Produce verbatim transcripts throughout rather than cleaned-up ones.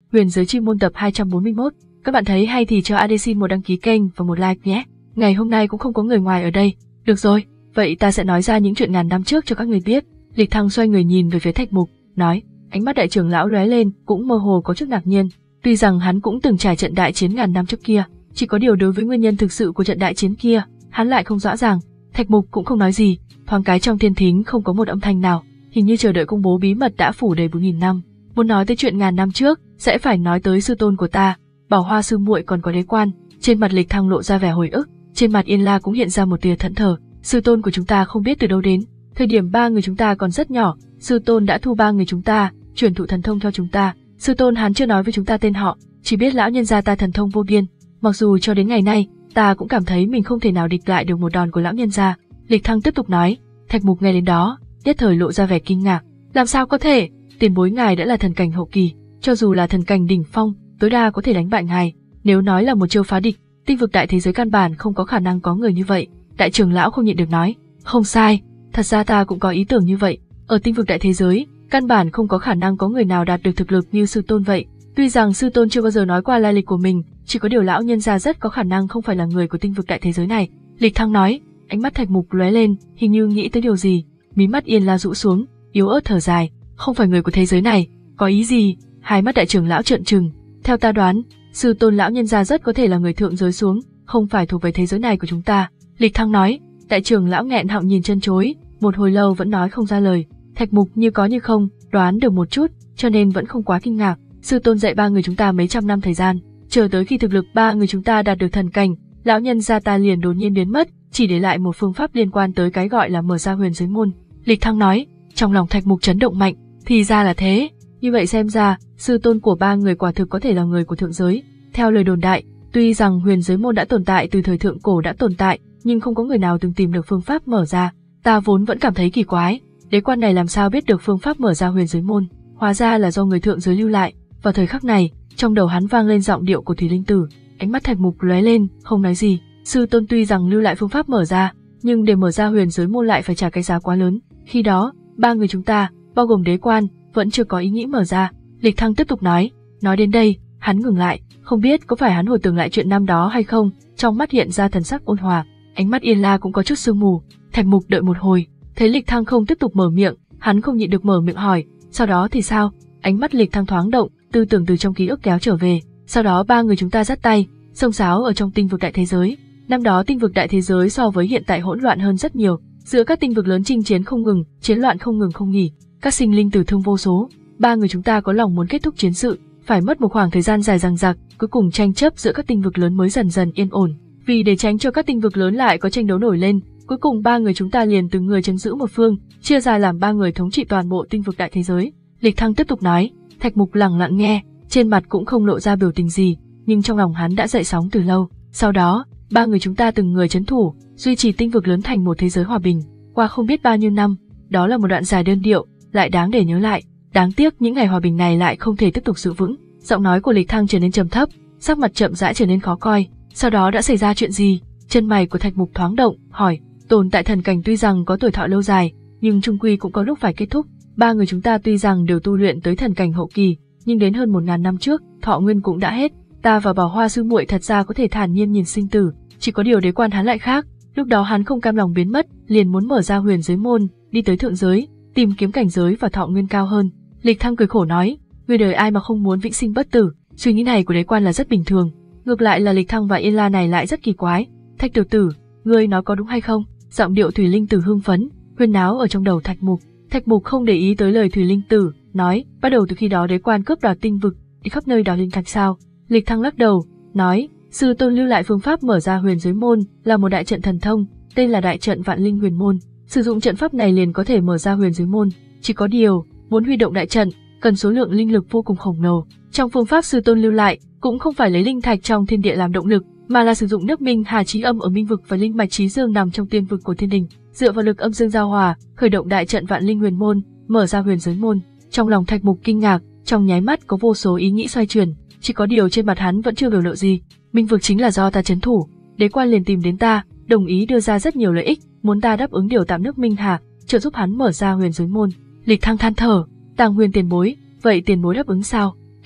Huyền giới chi môn tập hai trăm bốn mươi mốt. Các bạn thấy hay thì cho a đê xin một đăng ký kênh và một like nhé. Ngày hôm nay cũng không có người ngoài ở đây. Được rồi, vậy ta sẽ nói ra những chuyện ngàn năm trước cho các người biết. Lịch Thăng xoay người nhìn về phía Thạch Mục, nói, ánh mắt đại trưởng lão lóe lên, cũng mơ hồ có chút ngạc nhiên. Tuy rằng hắn cũng từng trải trận đại chiến ngàn năm trước kia, chỉ có điều đối với nguyên nhân thực sự của trận đại chiến kia, hắn lại không rõ ràng. Thạch Mục cũng không nói gì, thoáng cái trong thiên thính không có một âm thanh nào, hình như chờ đợi công bố bí mật đã phủ đầy bốn nghìn năm. Muốn nói tới chuyện ngàn năm trước, sẽ phải nói tới sư tôn của ta, Bảo Hoa sư muội còn có đế quan. Trên mặt Lịch Thăng lộ ra vẻ hồi ức, trên mặt Yên La cũng hiện ra một tia thẫn thờ. Sư tôn của chúng ta không biết từ đâu đến, thời điểm ba người chúng ta còn rất nhỏ, sư tôn đã thu ba người chúng ta, truyền thụ thần thông cho chúng ta. Sư tôn hắn chưa nói với chúng ta tên họ, chỉ biết lão nhân gia ta thần thông vô biên. Mặc dù cho đến ngày nay, ta cũng cảm thấy mình không thể nào địch lại được một đòn của lão nhân gia. Lịch Thăng tiếp tục nói. Thạch Mục nghe đến đó, nhất thời lộ ra vẻ kinh ngạc. Làm sao có thể? Tiền bối ngài đã là thần cảnh hậu kỳ, cho dù là thần cảnh đỉnh phong, tối đa có thể đánh bại ngài. Nếu nói là một chiêu phá địch, tinh vực đại thế giới căn bản không có khả năng có người như vậy. Đại trưởng lão không nhịn được nói. Không sai, thật ra ta cũng có ý tưởng như vậy. Ở tinh vực đại thế giới, căn bản không có khả năng có người nào đạt được thực lực như sư tôn vậy. Tuy rằng sư tôn chưa bao giờ nói qua lai lịch của mình, chỉ có điều lão nhân gia rất có khả năng không phải là người của tinh vực đại thế giới này. Lịch Thăng nói. Ánh mắt Thạch Mục lóe lên, hình như nghĩ tới điều gì, mí mắt Yên La rũ xuống, yếu ớt thở dài. Không phải người của thế giới này, có ý gì? Hai mắt đại trưởng lão trợn trừng. Theo ta đoán, sư tôn lão nhân gia rất có thể là người thượng giới xuống, không phải thuộc về thế giới này của chúng ta. Lịch Thăng nói. Đại trưởng lão nghẹn họng nhìn chân chối, một hồi lâu vẫn nói không ra lời. Thạch Mục như có như không đoán được một chút, cho nên vẫn không quá kinh ngạc. Sư tôn dạy ba người chúng ta mấy trăm năm thời gian, chờ tới khi thực lực ba người chúng ta đạt được thần cảnh, lão nhân gia ta liền đột nhiên biến mất, chỉ để lại một phương pháp liên quan tới cái gọi là mở ra huyền giới môn. Lịch Thăng nói. Trong lòng Thạch Mục chấn động mạnh, thì ra là thế. Như vậy xem ra, sư tôn của ba người quả thực có thể là người của thượng giới. Theo lời đồn đại, tuy rằng huyền giới môn đã tồn tại từ thời thượng cổ đã tồn tại, nhưng không có người nào từng tìm được phương pháp mở ra. Ta vốn vẫn cảm thấy kỳ quái, đế quan này làm sao biết được phương pháp mở ra huyền giới môn, hóa ra là do người thượng giới lưu lại. Vào thời khắc này, trong đầu hắn vang lên giọng điệu của Thủy Linh Tử. Ánh mắt Thạch Mục lóe lên, không nói gì. Sư tôn tuy rằng lưu lại phương pháp mở ra, nhưng để mở ra huyền giới môn lại phải trả cái giá quá lớn. Khi đó, ba người chúng ta, bao gồm đế quan, vẫn chưa có ý nghĩ mở ra. Lịch Thăng tiếp tục nói. Nói đến đây, hắn ngừng lại, không biết có phải hắn hồi tưởng lại chuyện năm đó hay không, trong mắt hiện ra thần sắc ôn hòa. Ánh mắt Yên La cũng có chút sương mù. Thạch Mục đợi một hồi, thấy Lịch Thăng không tiếp tục mở miệng, hắn không nhịn được mở miệng hỏi, sau đó thì sao? Ánh mắt Lịch Thăng thoáng động, tư tưởng từ trong ký ức kéo trở về. Sau đó ba người chúng ta dắt tay, xông xáo ở trong tinh vực đại thế giới. Năm đó tinh vực đại thế giới so với hiện tại hỗn loạn hơn rất nhiều, giữa các tinh vực lớn chinh chiến không ngừng, chiến loạn không ngừng không nghỉ, các sinh linh tử thương vô số. Ba người chúng ta có lòng muốn kết thúc chiến sự, phải mất một khoảng thời gian dài dằng dặc, cuối cùng tranh chấp giữa các tinh vực lớn mới dần dần yên ổn. Vì để tránh cho các tinh vực lớn lại có tranh đấu nổi lên, cuối cùng ba người chúng ta liền từng người trấn giữ một phương, chia ra làm ba người thống trị toàn bộ tinh vực đại thế giới. Lịch Thăng tiếp tục nói. Thạch Mục lặng lặng nghe, trên mặt cũng không lộ ra biểu tình gì, nhưng trong lòng hắn đã dậy sóng từ lâu. Sau đó, ba người chúng ta từng người trấn thủ, duy trì tinh vực lớn thành một thế giới hòa bình, qua không biết bao nhiêu năm. Đó là một đoạn dài đơn điệu, lại đáng để nhớ lại. Đáng tiếc những ngày hòa bình này lại không thể tiếp tục giữ vững. Giọng nói của Lịch Thăng trở nên trầm thấp, sắc mặt chậm rãi trở nên khó coi. Sau đó đã xảy ra chuyện gì? Chân mày của Thạch Mục thoáng động, hỏi. Tồn tại thần cảnh tuy rằng có tuổi thọ lâu dài, nhưng chung quy cũng có lúc phải kết thúc. Ba người chúng ta tuy rằng đều tu luyện tới thần cảnh hậu kỳ, nhưng đến hơn một ngàn năm trước, thọ nguyên cũng đã hết. Ta và Bảo Hoa sư muội thật ra có thể thản nhiên nhìn sinh tử, chỉ có điều đế quan hắn lại khác. Lúc đó hắn không cam lòng biến mất, liền muốn mở ra huyền giới môn, đi tới thượng giới, tìm kiếm cảnh giới và thọ nguyên cao hơn. Lịch Thăng cười khổ nói. Người đời ai mà không muốn vĩnh sinh bất tử, suy nghĩ này của đế quan là rất bình thường. Ngược lại là Lịch Thăng và Yên La này lại rất kỳ quái. Thạch tiểu tử, ngươi nói có đúng hay không? Giọng điệu Thủy Linh Tử hưng phấn, huyên náo ở trong đầu Thạch Mục. Thạch Mục không để ý tới lời Thủy Linh Tử, nói, bắt đầu từ khi đó đế quan cướp đoạt tinh vực, đi khắp nơi đào linh thạch sao? Lịch Thăng lắc đầu, nói, sư tôn lưu lại phương pháp mở ra huyền giới môn là một đại trận thần thông, tên là đại trận Vạn Linh Huyền Môn. Sử dụng trận pháp này liền có thể mở ra huyền giới môn. Chỉ có điều, muốn huy động đại trận, cần số lượng linh lực vô cùng khổng lồ. Trong phương pháp sư tôn lưu lại, cũng không phải lấy linh thạch trong thiên địa làm động lực, mà là sử dụng nước Minh Hà Chí Âm ở Minh vực và linh mạch Chí Dương nằm trong tiên vực của thiên đình, dựa vào lực âm dương giao hòa, khởi động đại trận Vạn Linh Huyền Môn, mở ra huyền giới môn. Trong lòng Thạch Mục kinh ngạc, trong nháy mắt có vô số ý nghĩ xoay chuyển, chỉ có điều trên mặt hắn vẫn chưa biểu lộ gì. Minh vực chính là do ta trấn thủ, đế quan liền tìm đến ta, đồng ý đưa ra rất nhiều lợi ích, muốn ta đáp ứng điều tạm nước Minh Hà, trợ giúp hắn mở ra huyền giới môn. Lịch Thăng than thở, Tàng Huyền tiền bối, vậy tiền bối đáp ứng sao?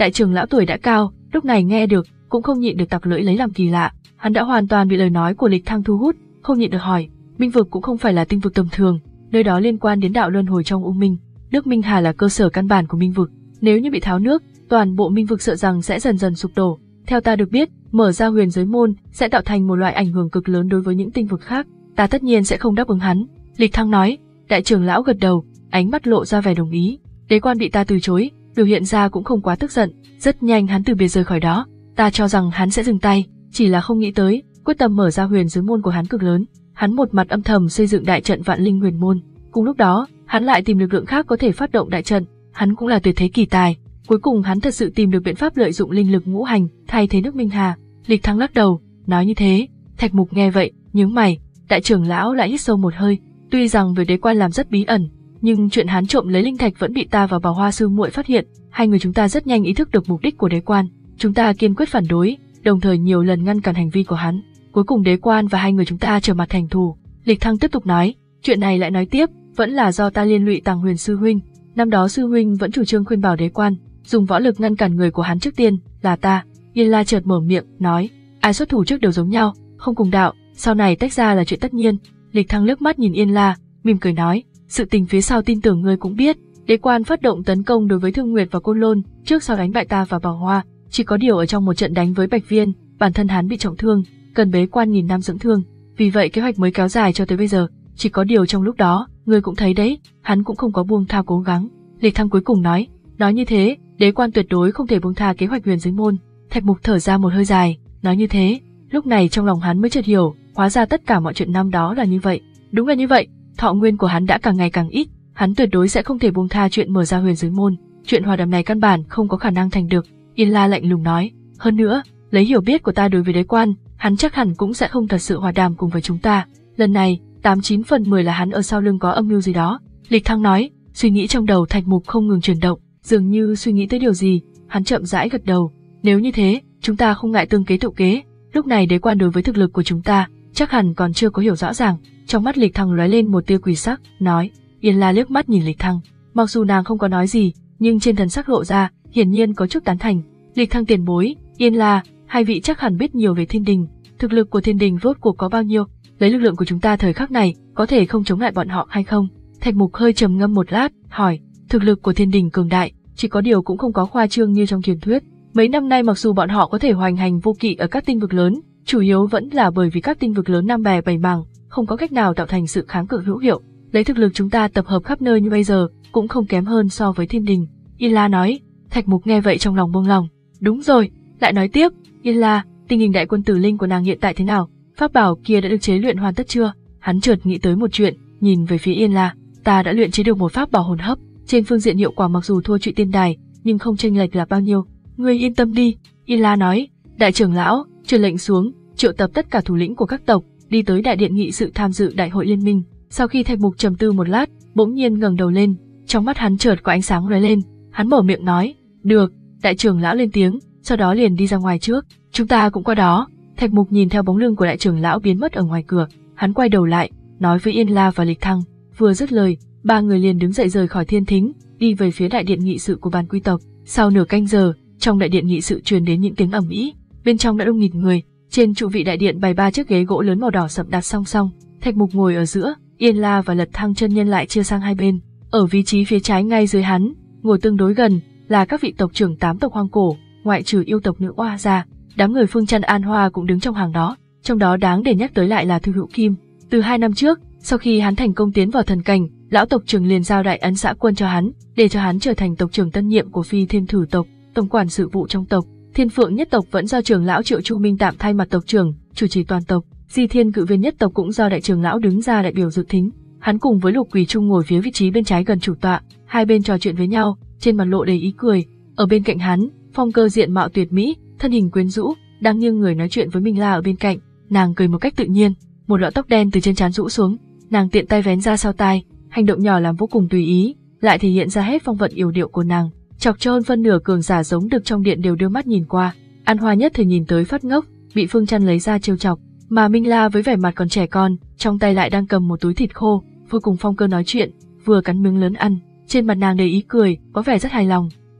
Đại trưởng lão tuổi đã cao, lúc này nghe được, cũng không nhịn được tặc lưỡi lấy làm kỳ lạ. Hắn đã hoàn toàn bị lời nói của Lịch Thăng thu hút, không nhịn được hỏi, Minh vực cũng không phải là tinh vực tầm thường, nơi đó liên quan đến đạo luân hồi trong U Minh, nước Minh Hà là cơ sở căn bản của Minh vực. Nếu như bị tháo nước, toàn bộ Minh vực sợ rằng sẽ dần dần sụp đổ. Theo ta được biết, mở ra huyền giới môn sẽ tạo thành một loại ảnh hưởng cực lớn đối với những tinh vực khác. Ta tất nhiên sẽ không đáp ứng hắn. Lịch Thăng nói. Đại trưởng lão gật đầu, ánh mắt lộ ra vẻ đồng ý. Đế quan bị ta từ chối, biểu hiện ra cũng không quá tức giận. Rất nhanh hắn từ biệt rời khỏi đó. Ta cho rằng hắn sẽ dừng tay, chỉ là không nghĩ tới quyết tâm mở ra huyền giới môn của hắn cực lớn. Hắn một mặt âm thầm xây dựng đại trận vạn linh huyền môn. Cùng lúc đó, hắn lại tìm lực lượng khác có thể phát động đại trận. Hắn cũng là tuyệt thế kỳ tài. Cuối cùng hắn thật sự tìm được biện pháp lợi dụng linh lực ngũ hành thay thế nước Minh Hà. Lịch Thăng lắc đầu, nói như thế. Thạch Mục nghe vậy, nhướng mày. Đại trưởng lão lại hít sâu một hơi. Tuy rằng việc đế quan làm rất bí ẩn, nhưng chuyện hắn trộm lấy linh thạch vẫn bị ta và Bảo Hoa sư muội phát hiện. Hai người chúng ta rất nhanh ý thức được mục đích của đế quan. Chúng ta kiên quyết phản đối, đồng thời nhiều lần ngăn cản hành vi của hắn. Cuối cùng đế quan và hai người chúng ta trở mặt thành thù. Lịch Thăng tiếp tục nói, chuyện này lại nói tiếp, vẫn là do ta liên lụy Tàng Huyền sư huynh. Năm đó sư huynh vẫn chủ trương khuyên bảo đế quan, dùng võ lực ngăn cản người của hắn trước tiên, là ta. Yên La chợt mở miệng, nói, ai xuất thủ trước đều giống nhau, không cùng đạo, sau này tách ra là chuyện tất nhiên. Lịch Thăng liếc mắt nhìn Yên La, mỉm cười nói, sự tình phía sau tin tưởng ngươi cũng biết, đế quan phát động tấn công đối với Thương Nguyệt và Côn Lôn, trước sau đánh bại ta và Bảo Hoa, chỉ có điều ở trong một trận đánh với Bạch Viên, bản thân hắn bị trọng thương, cần bế quan nghìn năm dưỡng thương, vì vậy kế hoạch mới kéo dài cho tới bây giờ, chỉ có điều trong lúc đó, ngươi cũng thấy đấy, hắn cũng không có buông tha cố gắng. Lịch Thăng cuối cùng nói, nói như thế, đế quan tuyệt đối không thể buông tha kế hoạch huyền giới môn. Thạch Mục thở ra một hơi dài, nói như thế, lúc này trong lòng hắn mới chợt hiểu, hóa ra tất cả mọi chuyện năm đó là như vậy. Đúng là như vậy, thọ nguyên của hắn đã càng ngày càng ít, hắn tuyệt đối sẽ không thể buông tha chuyện mở ra huyền giới môn, chuyện hòa đàm này căn bản không có khả năng thành được. Yên La lạnh lùng nói, hơn nữa, lấy hiểu biết của ta đối với đế quan, hắn chắc hẳn cũng sẽ không thật sự hòa đàm cùng với chúng ta. Lần này, tám chín phần mười là hắn ở sau lưng có âm mưu gì đó. Lịch Thăng nói, suy nghĩ trong đầu Thạch Mục không ngừng chuyển động, dường như suy nghĩ tới điều gì, hắn chậm rãi gật đầu. Nếu như thế, chúng ta không ngại tương kế tự kế. Lúc này đế quan đối với thực lực của chúng ta, chắc hẳn còn chưa có hiểu rõ ràng. Trong mắt Lịch Thăng lóe lên một tia quỷ sắc, nói. Yên La liếc mắt nhìn Lịch Thăng, mặc dù nàng không có nói gì, nhưng trên thần sắc lộ ra, hiển nhiên có chút tán thành. Lịch Thăng tiền bối, Yên La, hai vị chắc hẳn biết nhiều về Thiên Đình, thực lực của Thiên Đình rốt cuộc có bao nhiêu? Lấy lực lượng của chúng ta thời khắc này, có thể không chống lại bọn họ hay không? Thạch Mục hơi trầm ngâm một lát, hỏi. Thực lực của Thiên Đình cường đại, chỉ có điều cũng không có khoa trương như trong truyền thuyết. Mấy năm nay mặc dù bọn họ có thể hoành hành vô kỵ ở các tinh vực lớn, chủ yếu vẫn là bởi vì các tinh vực lớn năm bè bảy mảng, không có cách nào tạo thành sự kháng cự hữu hiệu. Lấy thực lực chúng ta tập hợp khắp nơi như bây giờ, cũng không kém hơn so với Thiên Đình. Yên La nói. Thạch Mục nghe vậy trong lòng buông lòng. Đúng rồi, lại nói tiếp, Yên La, tình hình đại quân tử linh của nàng hiện tại thế nào? Pháp bảo kia đã được chế luyện hoàn tất chưa? Hắn chợt nghĩ tới một chuyện, nhìn về phía Yên La. Ta đã luyện chế được một pháp bảo hồn hấp, trên phương diện hiệu quả mặc dù thua Trụy Tiên Đài, nhưng không chênh lệch là bao nhiêu. Ngươi yên tâm đi, Yên La nói. Đại trưởng lão truyền lệnh xuống, triệu tập tất cả thủ lĩnh của các tộc, đi tới đại điện nghị sự tham dự đại hội liên minh. Sau khi Thạch Mục trầm tư một lát, bỗng nhiên ngẩng đầu lên, trong mắt hắn chợt có ánh sáng lóe lên, hắn mở miệng nói, được. Đại trưởng lão lên tiếng, sau đó liền đi ra ngoài trước. Chúng ta cũng qua đó. Thạch Mục nhìn theo bóng lưng của đại trưởng lão biến mất ở ngoài cửa, hắn quay đầu lại, nói với Yên La và Lịch Thăng. Vừa dứt lời, ba người liền đứng dậy rời khỏi thiên thính, đi về phía đại điện nghị sự của bàn quy tộc. Sau nửa canh giờ, trong đại điện nghị sự truyền đến những tiếng ầm ĩ, bên trong đã đông nghịt người. Trên trụ vị đại điện bày ba chiếc ghế gỗ lớn màu đỏ sậm đặt song song, Thạch Mục ngồi ở giữa, Yên La và Lật Thăng chân nhân lại chia sang hai bên. Ở vị trí phía trái ngay dưới hắn, ngồi tương đối gần, là các vị tộc trưởng tám tộc hoang cổ, ngoại trừ yêu tộc nữ oa ra, đám người Phương Chân An Hoa cũng đứng trong hàng đó. Trong đó đáng để nhắc tới lại là Thư Hữu Kim. Từ hai năm trước, sau khi hắn thành công tiến vào thần cảnh, lão tộc trưởng liền giao đại ấn xã quân cho hắn, để cho hắn trở thành tộc trưởng tân nhiệm của Phi Thiên Thử tộc, tổng quản sự vụ trong tộc. Thiên Phượng nhất tộc vẫn do trưởng lão Triệu Chu Minh tạm thay mặt tộc trưởng, chủ trì toàn tộc. Di Thiên Cự Viên nhất tộc cũng do đại trưởng lão đứng ra đại biểu dự thính. Hắn cùng với Lục Quỷ Trung ngồi phía vị trí bên trái gần chủ tọa, hai bên trò chuyện với nhau, trên mặt lộ đầy ý cười. Ở bên cạnh hắn, Phong Cơ diện mạo tuyệt mỹ, thân hình quyến rũ, đang nghiêng người nói chuyện với Minh La ở bên cạnh. Nàng cười một cách tự nhiên, một lọn tóc đen từ trên trán rũ xuống, nàng tiện tay vén ra sau tai, hành động nhỏ làm vô cùng tùy ý, lại thể hiện ra hết phong vận yểu điệu của nàng, chọc cho hơn phân nửa cường giả giống được trong điện đều đưa mắt nhìn qua. An Hoa nhất thời nhìn tới phát ngốc, bị Phương Chân lấy ra trêu chọc, mà Minh La với vẻ mặt còn trẻ con, trong tay lại đang cầm một túi thịt khô, vừa cùng Phong Cơ nói chuyện, vừa cắn miếng lớn ăn, trên mặt nàng đầy ý cười, có vẻ rất hài lòng.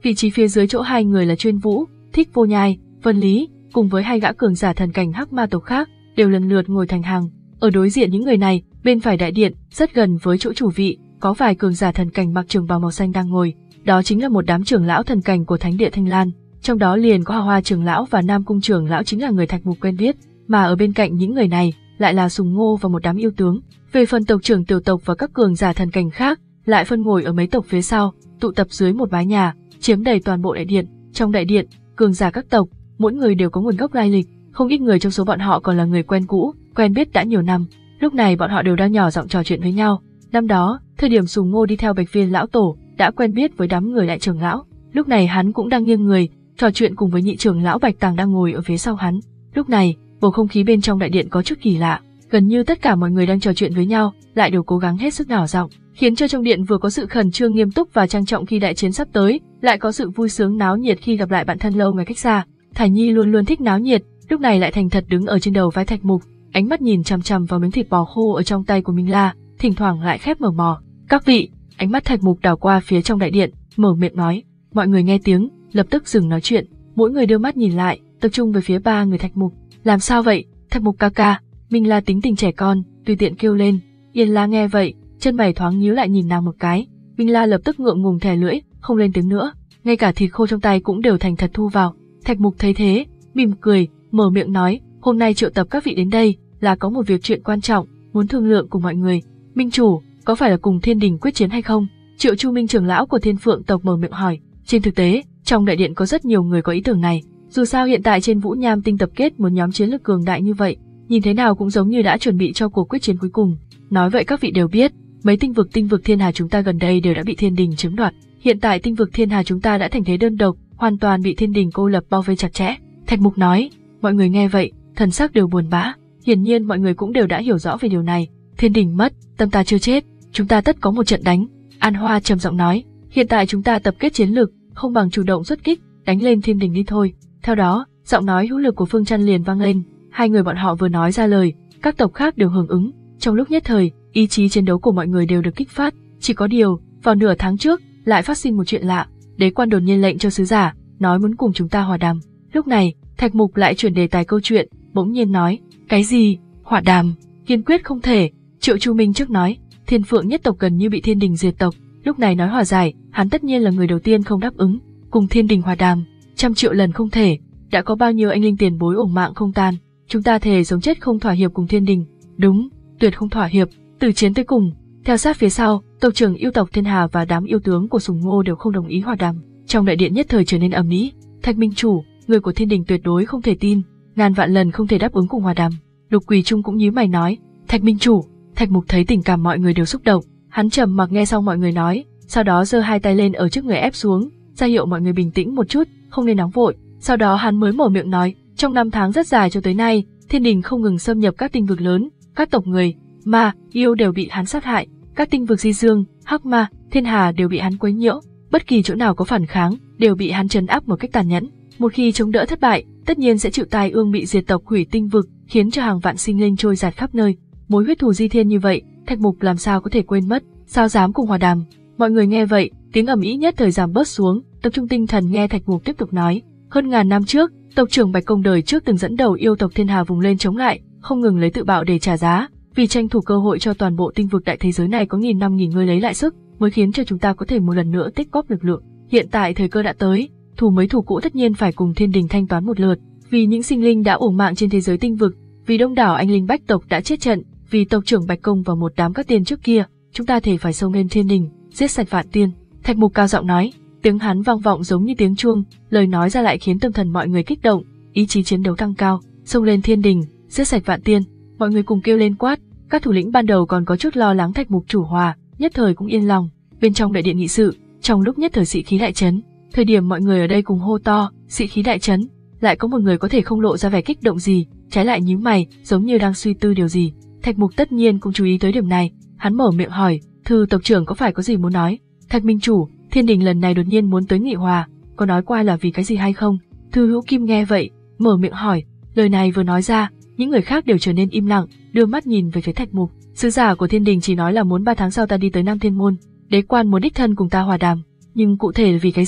Vị trí phía dưới chỗ hai người là Chuyên Vũ, Thích Vô Nhai, Vân Lý, cùng với hai gã cường giả thần cảnh hắc ma tộc khác, đều lần lượt ngồi thành hàng. Ở đối diện những người này, bên phải đại điện, rất gần với chỗ chủ vị, có vài cường giả thần cảnh mặc trường bào màu xanh đang ngồi. Đó chính là một đám trưởng lão thần cảnh của Thánh địa Thanh Lan. Trong đó liền có Hà Hoa trưởng lão và Nam Cung trưởng lão chính là người Thạch Mục quen biết, mà ở bên cạnh những người này lại là Sùng Ngô và một đám yêu tướng. Về phần tộc trưởng tiểu tộc và các cường giả thần cảnh khác, lại phân ngồi ở mấy tộc phía sau, tụ tập dưới một mái nhà, chiếm đầy toàn bộ đại điện. Trong đại điện, cường giả các tộc, mỗi người đều có nguồn gốc lai lịch, không ít người trong số bọn họ còn là người quen cũ, quen biết đã nhiều năm. Lúc này bọn họ đều đang nhỏ giọng trò chuyện với nhau. Năm đó, thời điểm Sùng Ngô đi theo Bạch Viên lão tổ, đã quen biết với đám người đại trưởng lão. Lúc này hắn cũng đang nghiêng người, trò chuyện cùng với nhị trưởng lão Bạch Tàng đang ngồi ở phía sau hắn. Lúc này, bầu không khí bên trong đại điện có chút kỳ lạ, gần như tất cả mọi người đang trò chuyện với nhau, lại đều cố gắng hết sức nhỏ giọng, khiến cho trong điện vừa có sự khẩn trương nghiêm túc và trang trọng khi đại chiến sắp tới, lại có sự vui sướng náo nhiệt khi gặp lại bạn thân lâu ngày cách xa. Thải Nhi luôn luôn thích náo nhiệt, lúc này lại thành thật đứng ở trên đầu vai Thạch Mục, ánh mắt nhìn chằm chằm vào miếng thịt bò khô ở trong tay của Minh La, thỉnh thoảng lại khép mở mò. Các vị, ánh mắt Thạch Mục đảo qua phía trong đại điện, mở miệng nói. Mọi người nghe tiếng, lập tức dừng nói chuyện, mỗi người đưa mắt nhìn lại, tập trung về phía ba người Thạch Mục. Làm sao vậy, Thạch Mục ca ca? Minh La tính tình trẻ con, tùy tiện kêu lên. Yên La nghe vậy, chân mày thoáng nhíu lại nhìn nàng một cái. Minh La lập tức ngượng ngùng thè lưỡi, không lên tiếng nữa, ngay cả thịt khô trong tay cũng đều thành thật thu vào. Thạch Mục thấy thế, mỉm cười, mở miệng nói, hôm nay triệu tập các vị đến đây là có một việc chuyện quan trọng, muốn thương lượng cùng mọi người. Minh chủ, có phải là cùng Thiên Đình quyết chiến hay không? Triệu Chu Minh trưởng lão của Thiên Phượng tộc mở miệng hỏi. Trên thực tế, trong đại điện có rất nhiều người có ý tưởng này. Dù sao hiện tại trên Vũ Nham Tinh tập kết một nhóm chiến lược cường đại như vậy, nhìn thế nào cũng giống như đã chuẩn bị cho cuộc quyết chiến cuối cùng. Nói vậy các vị đều biết, mấy tinh vực tinh vực Thiên Hà chúng ta gần đây đều đã bị Thiên Đình chiếm đoạt. Hiện tại tinh vực Thiên Hà chúng ta đã thành thế đơn độc, hoàn toàn bị Thiên Đình cô lập bao vây chặt chẽ. Thạch Mục nói. Mọi người nghe vậy, thần sắc đều buồn bã. Hiển nhiên mọi người cũng đều đã hiểu rõ về điều này. Thiên Đình mất, tâm ta chưa chết, chúng ta tất có một trận đánh. An Hoa trầm giọng nói. Hiện tại chúng ta tập kết chiến lực, không bằng chủ động xuất kích, đánh lên Thiên Đình đi thôi. Theo đó, giọng nói hữu lực của Phương Chân liền vang lên. Hai người bọn họ vừa nói ra lời, các tộc khác đều hưởng ứng. Trong lúc nhất thời, ý chí chiến đấu của mọi người đều được kích phát. Chỉ có điều, vào nửa tháng trước, lại phát sinh một chuyện lạ. Đế quan đột nhiên lệnh cho sứ giả, nói muốn cùng chúng ta hòa đàm. Lúc này, Thạch Mục lại chuyển đề tài câu chuyện, bỗng nhiên nói, cái gì? Hòa đàm? Kiên quyết không thể. Triệu Chu Minh trước nói, Thiên Phượng nhất tộc gần như bị Thiên Đình diệt tộc. Lúc này nói hòa giải, hắn tất nhiên là người đầu tiên không đáp ứng. Cùng Thiên Đình hòa đàm, trăm triệu lần không thể. Đã có bao nhiêu anh linh tiền bối ủng mạng không tan, chúng ta thề sống chết không thỏa hiệp cùng Thiên Đình. Đúng, tuyệt không thỏa hiệp, từ chiến tới cùng. Theo sát phía sau, tộc trưởng yêu tộc Thiên Hà và đám yêu tướng của Sùng Ngô đều không đồng ý hòa đàm. Trong đại điện nhất thời trở nên ầm ĩ. Thạch Minh chủ, người của Thiên Đình tuyệt đối không thể tin, ngàn vạn lần không thể đáp ứng cùng hòa đàm. Lục Quỳ Trung cũng nhíu mày nói, Thạch Minh chủ. Thạch Mục thấy tình cảm mọi người đều xúc động, hắn trầm mặc nghe xong mọi người nói, sau đó giơ hai tay lên ở trước người ép xuống, ra hiệu mọi người bình tĩnh một chút, không nên nóng vội. Sau đó hắn mới mở miệng nói, trong năm tháng rất dài cho tới nay, Thiên Đình không ngừng xâm nhập các tinh vực lớn, các tộc người, ma, yêu đều bị hắn sát hại, các tinh vực Di Dương, Hắc Ma, Thiên Hà đều bị hắn quấy nhiễu, bất kỳ chỗ nào có phản kháng đều bị hắn trấn áp một cách tàn nhẫn. Một khi chống đỡ thất bại, tất nhiên sẽ chịu tai ương bị diệt tộc hủy tinh vực, khiến cho hàng vạn sinh linh trôi dạt khắp nơi. Mối huyết thù di thiên như vậy, Thạch Mục làm sao có thể quên mất, sao dám cùng hòa đàm. Mọi người nghe vậy, tiếng ầm ĩ nhất thời giảm bớt xuống, tập trung tinh thần nghe Thạch Mục tiếp tục nói. Hơn ngàn năm trước, tộc trưởng Bạch Công đời trước từng dẫn đầu yêu tộc Thiên Hà vùng lên chống lại, không ngừng lấy tự bạo để trả giá, vì tranh thủ cơ hội cho toàn bộ tinh vực đại thế giới này có nghìn năm nghỉ ngơi lấy lại sức, mới khiến cho chúng ta có thể một lần nữa tích góp lực lượng. Hiện tại thời cơ đã tới, thù mấy thù cũ tất nhiên phải cùng Thiên Đình thanh toán một lượt, vì những sinh linh đã uổng mạng trên thế giới tinh vực, vì đông đảo anh linh bách tộc đã chết trận, vì tộc trưởng Bạch Công và một đám các tiên trước kia, chúng ta thể phải xông lên Thiên Đình, giết sạch vạn tiên. Thạch Mục cao giọng nói, tiếng hắn vang vọng giống như tiếng chuông, lời nói ra lại khiến tâm thần mọi người kích động, ý chí chiến đấu tăng cao, xông lên Thiên Đình, giết sạch vạn tiên. Mọi người cùng kêu lên quát. Các thủ lĩnh ban đầu còn có chút lo lắng Thạch Mục chủ hòa, nhất thời cũng yên lòng. Bên trong đại điện nghị sự, trong lúc nhất thời sĩ khí đại chấn, thời điểm mọi người ở đây cùng hô to, sĩ khí đại chấn, lại có một người có thể không lộ ra vẻ kích động gì, trái lại nhíu mày, giống như đang suy tư điều gì. Thạch Mục tất nhiên cũng chú ý tới điểm này, hắn mở miệng hỏi, thư tộc trưởng có phải có gì muốn nói? Thạch Minh chủ, Thiên Đình lần này đột nhiên muốn tới nghị hòa, có nói qua là vì cái gì hay không? Thư Hữu Kim nghe vậy, mở miệng hỏi, lời này vừa nói ra, những người khác đều trở nên im lặng, đưa mắt nhìn về phía Thạch Mục. Sứ giả của Thiên Đình chỉ nói là muốn ba tháng sau ta đi tới Nam Thiên Môn, đế quan muốn đích thân cùng ta hòa đàm, nhưng cụ thể là vì cái gì,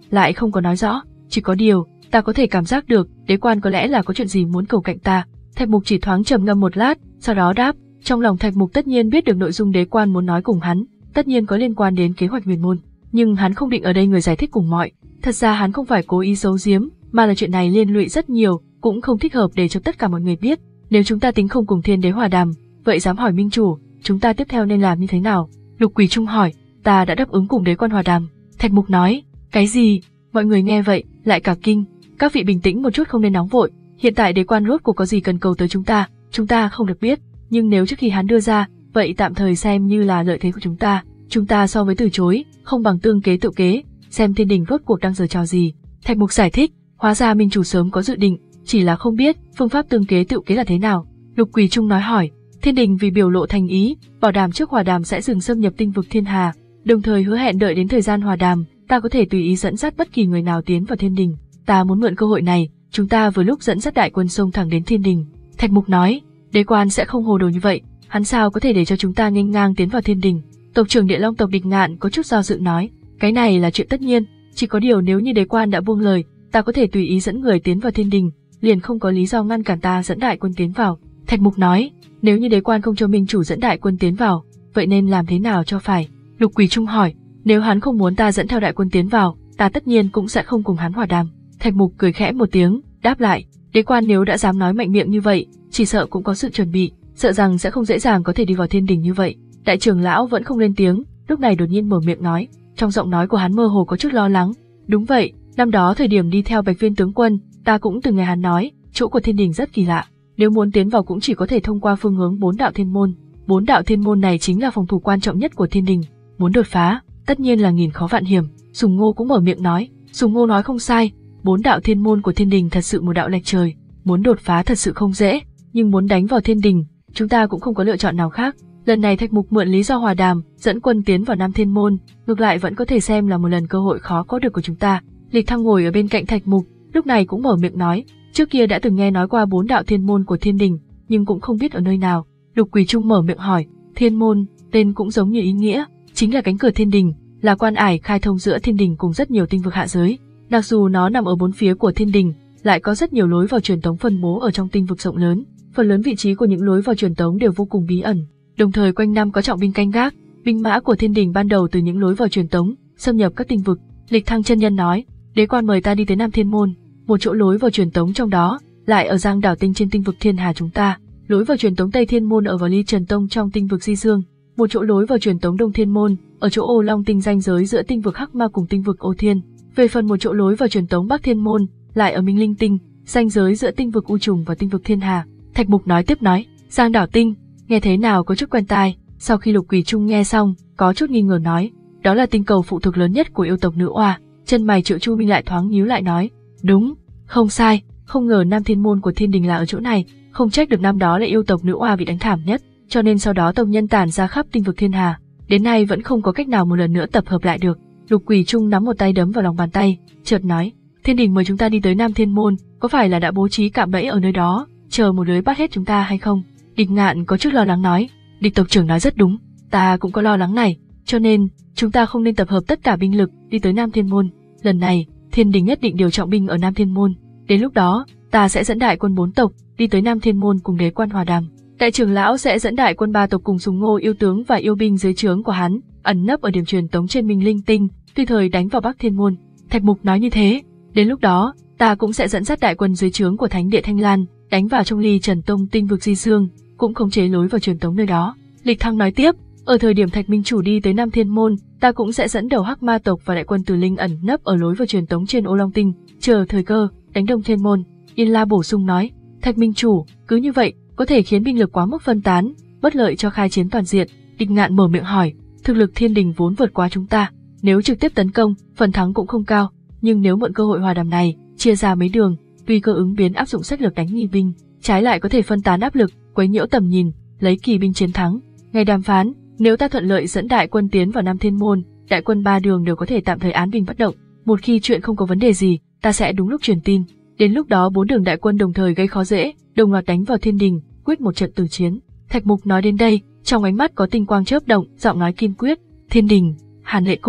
lại không có nói rõ, chỉ có điều, ta có thể cảm giác được, đế quan có lẽ là có chuyện gì muốn cầu cạnh ta. Thạch Mục chỉ thoáng trầm ngâm một lát, sau đó đáp, trong lòng Thạch Mục tất nhiên biết được nội dung đế quan muốn nói cùng hắn, tất nhiên có liên quan đến kế hoạch huyền môn, nhưng hắn không định ở đây người giải thích cùng mọi. Thật ra hắn không phải cố ý giấu giếm, mà là chuyện này liên lụy rất nhiều, cũng không thích hợp để cho tất cả mọi người biết. Nếu chúng ta tính không cùng Thiên Đế hòa đàm, vậy dám hỏi minh chủ, chúng ta tiếp theo nên làm như thế nào? Lục Quỳ Trung hỏi. Ta đã đáp ứng cùng đế quan hòa đàm. Thạch Mục nói. Cái gì? Mọi người nghe vậy lại cả kinh. Các vị bình tĩnh một chút, không nên nóng vội. Hiện tại đế quan rốt cuộc có gì cần cầu tới chúng ta, chúng ta không được biết. Nhưng nếu trước khi hắn đưa ra, vậy tạm thời xem như là lợi thế của chúng ta. Chúng ta so với từ chối, không bằng tương kế tự kế, xem Thiên Đình rốt cuộc đang giở trò gì. Thạch Mục giải thích. Hóa ra minh chủ sớm có dự định, chỉ là không biết phương pháp tương kế tự kế là thế nào. Lục Quỳ Trung nói hỏi. Thiên Đình vì biểu lộ thành ý, bảo đảm trước hòa đàm sẽ dừng xâm nhập tinh vực Thiên Hà, đồng thời hứa hẹn đợi đến thời gian hòa đàm, ta có thể tùy ý dẫn dắt bất kỳ người nào tiến vào Thiên Đình. Ta muốn mượn cơ hội này, chúng ta vừa lúc dẫn dắt đại quân xông thẳng đến Thiên Đình. Thạch Mục nói, đế quan sẽ không hồ đồ như vậy, hắn sao có thể để cho chúng ta nghênh ngang tiến vào Thiên Đình. Tộc trưởng Địa Long tộc Địch Ngạn có chút do dự nói, cái này là chuyện tất nhiên, chỉ có điều nếu như đế quan đã buông lời, ta có thể tùy ý dẫn người tiến vào Thiên Đình, liền không có lý do ngăn cản ta dẫn đại quân tiến vào. Thạch Mục nói, nếu như đế quan không cho minh chủ dẫn đại quân tiến vào, vậy nên làm thế nào cho phải? Lục Quỳ Trung hỏi, nếu hắn không muốn ta dẫn theo đại quân tiến vào, ta tất nhiên cũng sẽ không cùng hắn hòa đàm. Thạch Mục cười khẽ một tiếng, đáp lại, đế quan nếu đã dám nói mạnh miệng như vậy, chỉ sợ cũng có sự chuẩn bị, sợ rằng sẽ không dễ dàng có thể đi vào Thiên Đình như vậy. Đại trưởng lão vẫn không lên tiếng, lúc này đột nhiên mở miệng nói, trong giọng nói của hắn mơ hồ có chút lo lắng. Đúng vậy, năm đó thời điểm đi theo Bạch Viên tướng quân, ta cũng từng nghe hắn nói, chỗ của Thiên Đình rất kỳ lạ. Nếu muốn tiến vào cũng chỉ có thể thông qua phương hướng bốn đạo thiên môn. Bốn đạo thiên môn này chính là phòng thủ quan trọng nhất của Thiên Đình. Muốn đột phá, tất nhiên là nghìn khó vạn hiểm. Sùng Ngô cũng mở miệng nói. Sùng Ngô nói không sai, bốn đạo thiên môn của Thiên Đình thật sự một đạo lệch trời. Muốn đột phá thật sự không dễ, nhưng muốn đánh vào Thiên Đình, chúng ta cũng không có lựa chọn nào khác. Lần này Thạch Mục mượn lý do hòa đàm, dẫn quân tiến vào Nam Thiên Môn, ngược lại vẫn có thể xem là một lần cơ hội khó có được của chúng ta. Lịch Thăng ngồi ở bên cạnh Thạch Mục, lúc này cũng mở miệng nói. Trước kia đã từng nghe nói qua bốn đạo thiên môn của Thiên Đình, nhưng cũng không biết ở nơi nào. Lục Quỳ Trung mở miệng hỏi, thiên môn, tên cũng giống như ý nghĩa, chính là cánh cửa Thiên Đình, là quan ải khai thông giữa Thiên Đình cùng rất nhiều tinh vực hạ giới. Mặc dù nó nằm ở bốn phía của Thiên Đình, lại có rất nhiều lối vào truyền tống phân bố ở trong tinh vực rộng lớn. Phần lớn vị trí của những lối vào truyền tống đều vô cùng bí ẩn, đồng thời quanh năm có trọng binh canh gác. Binh mã của Thiên Đình ban đầu từ những lối vào truyền tống, xâm nhập các tinh vực. Lịch Thăng chân nhân nói, đế quan mời ta đi tới Nam Thiên Môn. Một chỗ lối vào truyền tống trong đó, lại ở Giang Đảo Tinh trên tinh vực Thiên Hà chúng ta. Lối vào truyền tống Tây Thiên Môn ở vào Ly Trần Tông trong tinh vực Di Dương. Một chỗ lối vào truyền tống Đông Thiên Môn, ở chỗ Ô Long Tinh ranh giới giữa tinh vực Hắc Ma cùng tinh vực Ô Thiên. Về phần một chỗ lối vào truyền tống Bắc Thiên Môn, lại ở Minh Linh Tinh, ranh giới giữa tinh vực U Trùng và tinh vực Thiên Hà. Thạch Mục nói tiếp nói, Giang Đảo Tinh, nghe thế nào có chút quen tai. Sau khi Lục Quỳ Trung nghe xong, có chút nghi ngờ nói, đó là tinh cầu phụ thuộc lớn nhất của yêu tộc nữ oa. Chân mày Triệu Chu Minh lại thoáng nhíu lại nói, đúng, không sai, không ngờ Nam Thiên Môn của Thiên Đình là ở chỗ này, không trách được năm đó là yêu tộc nữ oa bị đánh thảm nhất, cho nên sau đó tộc nhân tản ra khắp tinh vực Thiên Hà, đến nay vẫn không có cách nào một lần nữa tập hợp lại được. Lục Quỳ Trung nắm một tay đấm vào lòng bàn tay, chợt nói, Thiên Đình mời chúng ta đi tới Nam Thiên Môn, có phải là đã bố trí cạm bẫy ở nơi đó, chờ một lưới bắt hết chúng ta hay không? Địch Ngạn có chút lo lắng nói, Địch tộc trưởng nói rất đúng, ta cũng có lo lắng này, cho nên chúng ta không nên tập hợp tất cả binh lực đi tới Nam Thiên Môn. Lần này, Thiên Đình nhất định điều trọng binh ở Nam Thiên Môn. Đến lúc đó, ta sẽ dẫn đại quân bốn tộc đi tới Nam Thiên Môn cùng đế quan hòa đàm. Đại trưởng lão sẽ dẫn đại quân ba tộc cùng Sùng Ngô yêu tướng và yêu binh dưới trướng của hắn, ẩn nấp ở điểm truyền tống trên Minh Linh Tinh, tùy thời đánh vào Bắc Thiên Môn. Thạch Mục nói như thế. Đến lúc đó, ta cũng sẽ dẫn dắt đại quân dưới trướng của Thánh Địa Thanh Lan, đánh vào trong Ly Trần Tông tinh vực Di Dương, cũng khống chế lối vào truyền tống nơi đó. Lịch Thăng nói tiếp, ở thời điểm Thạch Minh chủ đi tới Nam Thiên Môn, ta cũng sẽ dẫn đầu Hắc Ma tộc và đại quân Từ Linh ẩn nấp ở lối vào truyền tống trên Ô Long Tinh, chờ thời cơ đánh Đông Thiên Môn. Yên La bổ sung nói, Thạch Minh chủ, cứ như vậy có thể khiến binh lực quá mức phân tán, bất lợi cho khai chiến toàn diện. Địch Ngạn mở miệng hỏi, thực lực Thiên Đình vốn vượt qua chúng ta, nếu trực tiếp tấn công, phần thắng cũng không cao, nhưng nếu mượn cơ hội hòa đàm này, chia ra mấy đường, tùy cơ ứng biến áp dụng sách lược đánh nghi binh, trái lại có thể phân tán áp lực, quấy nhiễu tầm nhìn, lấy kỳ binh chiến thắng. Ngày đàm phán, nếu ta thuận lợi dẫn đại quân tiến vào Nam Thiên Môn, đại quân ba đường đều có thể tạm thời án binh bất động. Một khi chuyện không có vấn đề gì, ta sẽ đúng lúc truyền tin. Đến lúc đó bốn đường đại quân đồng thời gây khó dễ, đồng loạt đánh vào Thiên Đình, quyết một trận tử chiến. Thạch Mục nói đến đây, trong ánh mắt có tinh quang chớp động, giọng nói kiên quyết. Thiên Đình, Hàn Lệ Cung,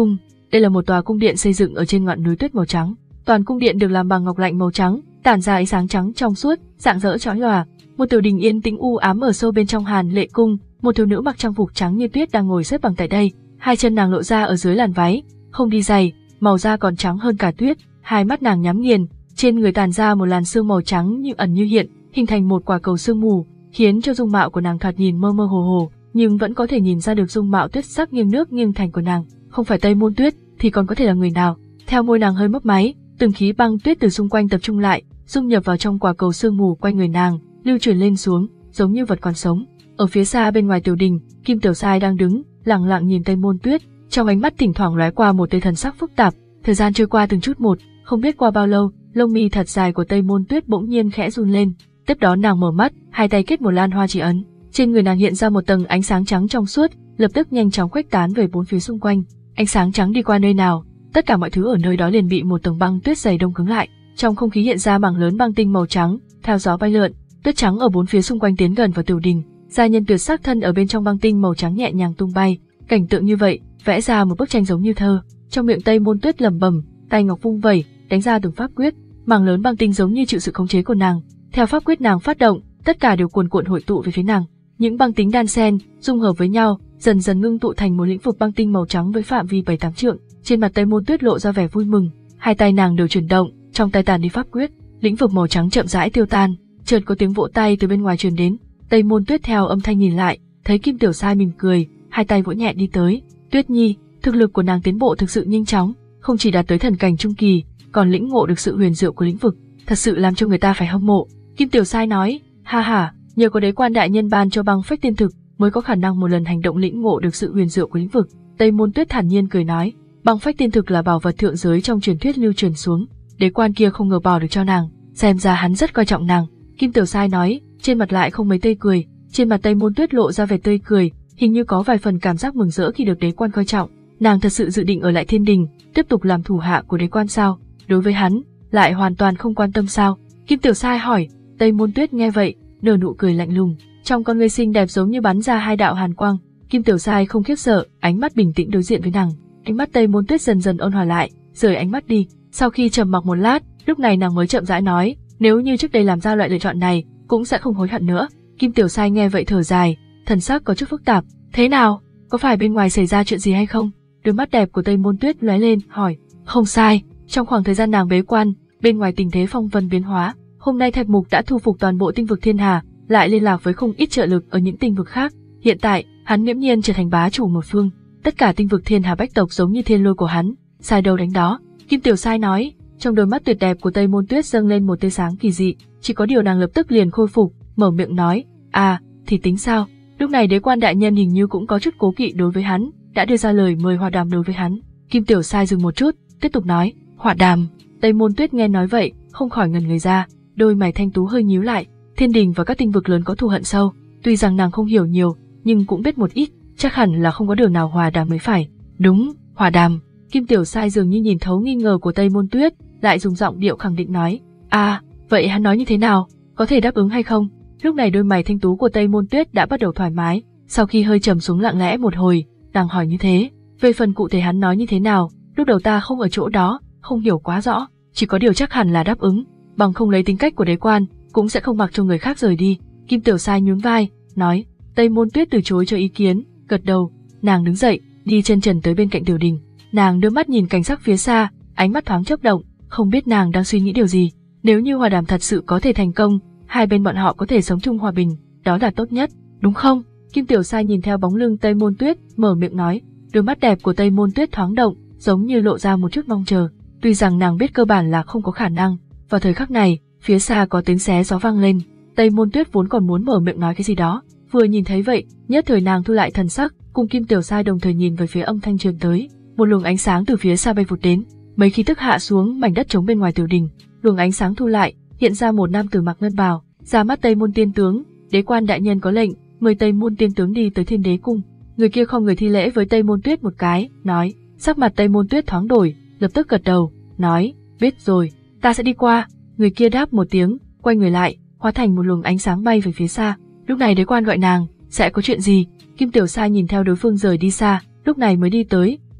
Đây là một tòa cung điện xây dựng ở trên ngọn núi tuyết màu trắng. Toàn cung điện được làm bằng ngọc lạnh màu trắng, tản ra ánh sáng trắng trong suốt, rạng rỡ chói lòa. Một tiểu đình yên tĩnh u ám ở sâu bên trong Hàn Lệ cung, một thiếu nữ mặc trang phục trắng như tuyết đang ngồi xếp bằng tại đây. Hai chân nàng lộ ra ở dưới làn váy, không đi giày, màu da còn trắng hơn cả tuyết. Hai mắt nàng nhắm nghiền, trên người tàn ra một làn sương màu trắng như ẩn như hiện, hình thành một quả cầu sương mù, khiến cho dung mạo của nàng thoạt nhìn mơ mơ hồ hồ, nhưng vẫn có thể nhìn ra được dung mạo tuyết sắc nghiêng nước nghiêng thành của nàng. Không phải Tây Môn Tuyết thì còn có thể là người nào? Theo môi nàng hơi mấp máy, từng khí băng tuyết từ xung quanh tập trung lại, dung nhập vào trong quả cầu sương mù quanh người nàng, lưu truyền lên xuống, giống như vật còn sống. Ở phía xa bên ngoài tiểu đình, Kim Tiểu Sai đang đứng, lặng lặng nhìn Tây Môn Tuyết, trong ánh mắt thỉnh thoảng lóe qua một tia thần sắc phức tạp. Thời gian trôi qua từng chút một, không biết qua bao lâu, lông mi thật dài của Tây Môn Tuyết bỗng nhiên khẽ run lên. Tiếp đó nàng mở mắt, hai tay kết một lan hoa chỉ ấn, trên người nàng hiện ra một tầng ánh sáng trắng trong suốt, lập tức nhanh chóng khuếch tán về bốn phía xung quanh. Ánh sáng trắng đi qua nơi nào, tất cả mọi thứ ở nơi đó liền bị một tầng băng tuyết dày đông cứng lại. Trong không khí hiện ra mảng lớn băng tinh màu trắng, theo gió bay lượn, tuyết trắng ở bốn phía xung quanh tiến gần vào tiểu đình. Gia nhân tuyệt sắc thân ở bên trong băng tinh màu trắng nhẹ nhàng tung bay, cảnh tượng như vậy vẽ ra một bức tranh giống như thơ. Trong miệng Tây Môn Tuyết lẩm bẩm, tay ngọc vung vẩy, đánh ra từng pháp quyết, mảng lớn băng tinh giống như chịu sự khống chế của nàng. Theo pháp quyết nàng phát động, tất cả đều cuồn cuộn hội tụ về phía nàng. Những băng tinh đan xen, dung hợp với nhau, dần dần ngưng tụ thành một lĩnh vực băng tinh màu trắng với phạm vi bảy tám trượng. Trên mặt Tây Môn Tuyết lộ ra vẻ vui mừng, hai tay nàng đều chuyển động, trong tay tàn đi pháp quyết, lĩnh vực màu trắng chậm rãi tiêu tan. Chợt có tiếng vỗ tay từ bên ngoài truyền đến. Tây Môn Tuyết theo âm thanh nhìn lại, thấy Kim Tiểu Sai mỉm cười, hai tay vỗ nhẹ đi tới. Tuyết Nhi, thực lực của nàng tiến bộ thực sự nhanh chóng, không chỉ đạt tới thần cảnh trung kỳ, còn lĩnh ngộ được sự huyền diệu của lĩnh vực, thật sự làm cho người ta phải hâm mộ. Kim Tiểu Sai nói, ha ha, nhờ có Đế Quan đại nhân ban cho băng phách tiên thực, mới có khả năng một lần hành động lĩnh ngộ được sự huyền diệu của lĩnh vực. Tây Môn Tuyết thản nhiên cười nói, băng phách tiên thực là bảo vật thượng giới trong truyền thuyết lưu truyền xuống, Đế Quan kia không ngờ bỏ được cho nàng, xem ra hắn rất coi trọng nàng. Kim Tiểu Sai nói, trên mặt lại không mấy tươi cười. Trên mặt Tây Môn Tuyết lộ ra vẻ tươi cười, hình như có vài phần cảm giác mừng rỡ khi được Đế Quan coi trọng. Nàng thật sự dự định ở lại Thiên Đình, tiếp tục làm thủ hạ của Đế Quan sao? Đối với hắn, lại hoàn toàn không quan tâm sao? Kim Tiểu Sai hỏi. Tây Môn Tuyết nghe vậy, nở nụ cười lạnh lùng, trong con ngươi xinh đẹp giống như bắn ra hai đạo hàn quang. Kim Tiểu Sai không khiếp sợ, ánh mắt bình tĩnh đối diện với nàng. Ánh mắt Tây Môn Tuyết dần dần ôn hòa lại, rời ánh mắt đi. Sau khi trầm mặc một lát, lúc này nàng mới chậm rãi nói, nếu như trước đây làm ra loại lựa chọn này, cũng sẽ không hối hận nữa. Kim Tiểu Sai nghe vậy thở dài, thần sắc có chút phức tạp. Thế nào? Có phải bên ngoài xảy ra chuyện gì hay không? Đôi mắt đẹp của Tây Môn Tuyết lóe lên, hỏi. Không sai, trong khoảng thời gian nàng bế quan, bên ngoài tình thế phong vân biến hóa. Hôm nay Thạch Mục đã thu phục toàn bộ tinh vực Thiên Hà, lại liên lạc với không ít trợ lực ở những tinh vực khác. Hiện tại, hắn nghiễm nhiên trở thành bá chủ một phương. Tất cả tinh vực Thiên Hà bách tộc giống như thiên lôi của hắn, sai đâu đánh đó. Kim Tiểu Sai nói. Trong đôi mắt tuyệt đẹp của Tây Môn Tuyết dâng lên một tia sáng kỳ dị, chỉ có điều nàng lập tức liền khôi phục, mở miệng nói, à, thì tính sao? Lúc này Đế Quan đại nhân hình như cũng có chút cố kỵ đối với hắn, đã đưa ra lời mời hòa đàm đối với hắn. Kim Tiểu Sai dừng một chút, tiếp tục nói, hòa đàm. Tây Môn Tuyết nghe nói vậy, không khỏi ngẩn người ra, đôi mày thanh tú hơi nhíu lại. Thiên Đình và các tinh vực lớn có thù hận sâu, tuy rằng nàng không hiểu nhiều, nhưng cũng biết một ít, chắc hẳn là không có đường nào hòa đàm mới phải. Đúng, hòa đàm. Kim Tiểu Sai dường như nhìn thấu nghi ngờ của Tây Môn Tuyết, lại dùng giọng điệu khẳng định nói, à, vậy hắn nói như thế nào, có thể đáp ứng hay không? Lúc này đôi mày thanh tú của Tây Môn Tuyết đã bắt đầu thoải mái, sau khi hơi trầm xuống lặng lẽ một hồi, nàng hỏi như thế, về phần cụ thể hắn nói như thế nào, lúc đầu ta không ở chỗ đó, không hiểu quá rõ, chỉ có điều chắc hẳn là đáp ứng, bằng không lấy tính cách của Đế Quan, cũng sẽ không mặc cho người khác rời đi. Kim Tiểu Sai nhún vai, nói. Tây Môn Tuyết từ chối cho ý kiến, gật đầu, nàng đứng dậy, đi chân trần tới bên cạnh tiểu đình, nàng đưa mắt nhìn cảnh sắc phía xa, ánh mắt thoáng chớp động, không biết nàng đang suy nghĩ điều gì. Nếu như hòa đàm thật sự có thể thành công, hai bên bọn họ có thể sống chung hòa bình, đó là tốt nhất, đúng không? Kim Tiểu Sai nhìn theo bóng lưng Tây Môn Tuyết, mở miệng nói. Đôi mắt đẹp của Tây Môn Tuyết thoáng động, giống như lộ ra một chút mong chờ. Tuy rằng nàng biết cơ bản là không có khả năng. Vào thời khắc này, phía xa có tiếng xé gió vang lên. Tây Môn Tuyết vốn còn muốn mở miệng nói cái gì đó, vừa nhìn thấy vậy, nhất thời nàng thu lại thần sắc, cùng Kim Tiểu Sai đồng thời nhìn về phía âm thanh truyền tới. Một luồng ánh sáng từ phía xa bay vụt đến, mấy khí tức hạ xuống mảnh đất trống bên ngoài tiểu đình. Luồng ánh sáng thu lại, hiện ra một nam tử mặc ngân bào, ra mắt Tây Môn Tiên tướng. Đế Quan đại nhân có lệnh, mời Tây Môn Tiên tướng đi tới Thiên Đế cung. Người kia không người thi lễ với Tây Môn Tuyết một cái, nói. Sắc mặt Tây Môn Tuyết thoáng đổi, lập tức gật đầu, nói, biết rồi, ta sẽ đi qua. Người kia đáp một tiếng, quay người lại, hóa thành một luồng ánh sáng bay về phía xa. Lúc này Đế Quan gọi nàng, sẽ có chuyện gì? Kim Tiểu Sai nhìn theo đối phương rời đi xa, lúc này mới đi tới,